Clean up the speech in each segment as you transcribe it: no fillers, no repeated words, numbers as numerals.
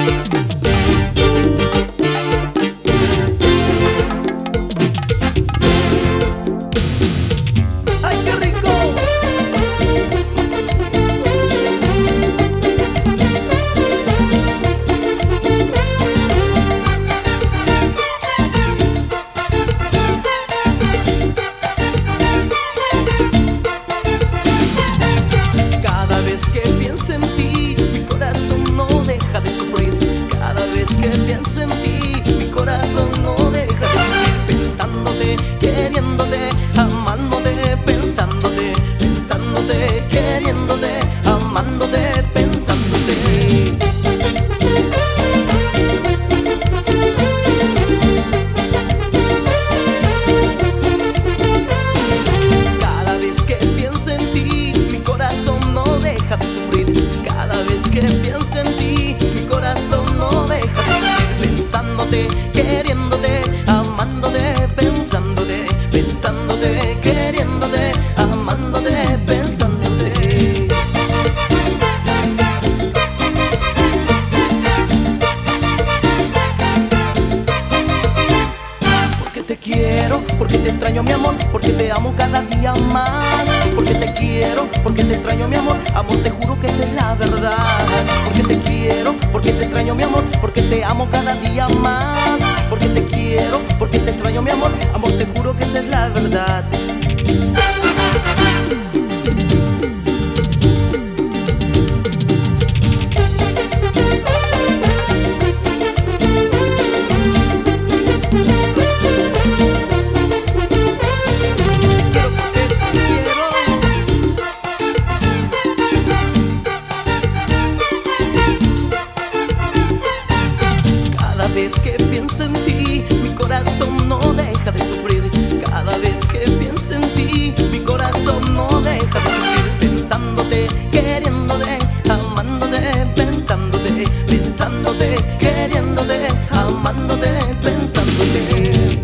¡Ay, qué rico! Cada vez que pienso en ti, mi corazón no deja de sufrir. Cada vez que pienso en ti, mi corazón no deja de sufrir. Pensándote, queriéndote, amándote, pensándote, pensándote, queriéndote, amándote, pensándote. Cada vez que pienso en ti, mi corazón no deja de sufrir. Cada vez que pienso en ti, mi corazón no deja de sufrir. Pensándote, queriéndote, amándote, pensándote, pensándote, queriéndote, amándote, pensándote. Porque te quiero, porque te extraño mi amor, porque te amo cada día más. Porque te quiero, porque te extraño mi amor, amor te juro que esa es la verdad. Porque te quiero, porque te extraño mi amor, porque te amo cada día más. Porque te quiero, porque te extraño mi amor, amor te juro que esa es la verdad. Cada vez que pienso en ti, mi corazón no deja de sufrir. Cada vez que pienso en ti, mi corazón no deja de sufrir. Pensándote, queriéndote, amándote, pensándote, pensándote, queriéndote, amándote, pensándote.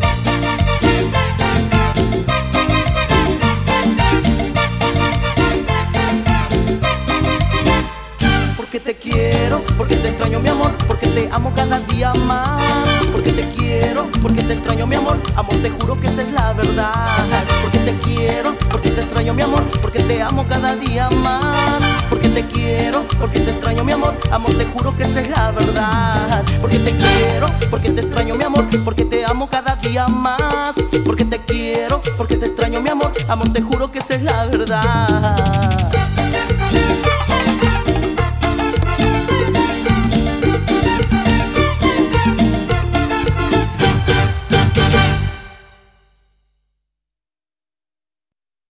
Porque te quiero, porque te extraño mi amor, porque te amo cada día más. Porque te quiero, porque te extraño mi amor, amor te juro que esa es la verdad. Porque te quiero, porque te extraño mi amor, porque te amo cada día más. Porque te quiero, porque te extraño mi amor, amor te juro que esa es la verdad. Porque te quiero, porque te extraño mi amor, porque te amo cada día más. Porque te quiero, porque te extraño mi amor, amor te juro que esa es la verdad.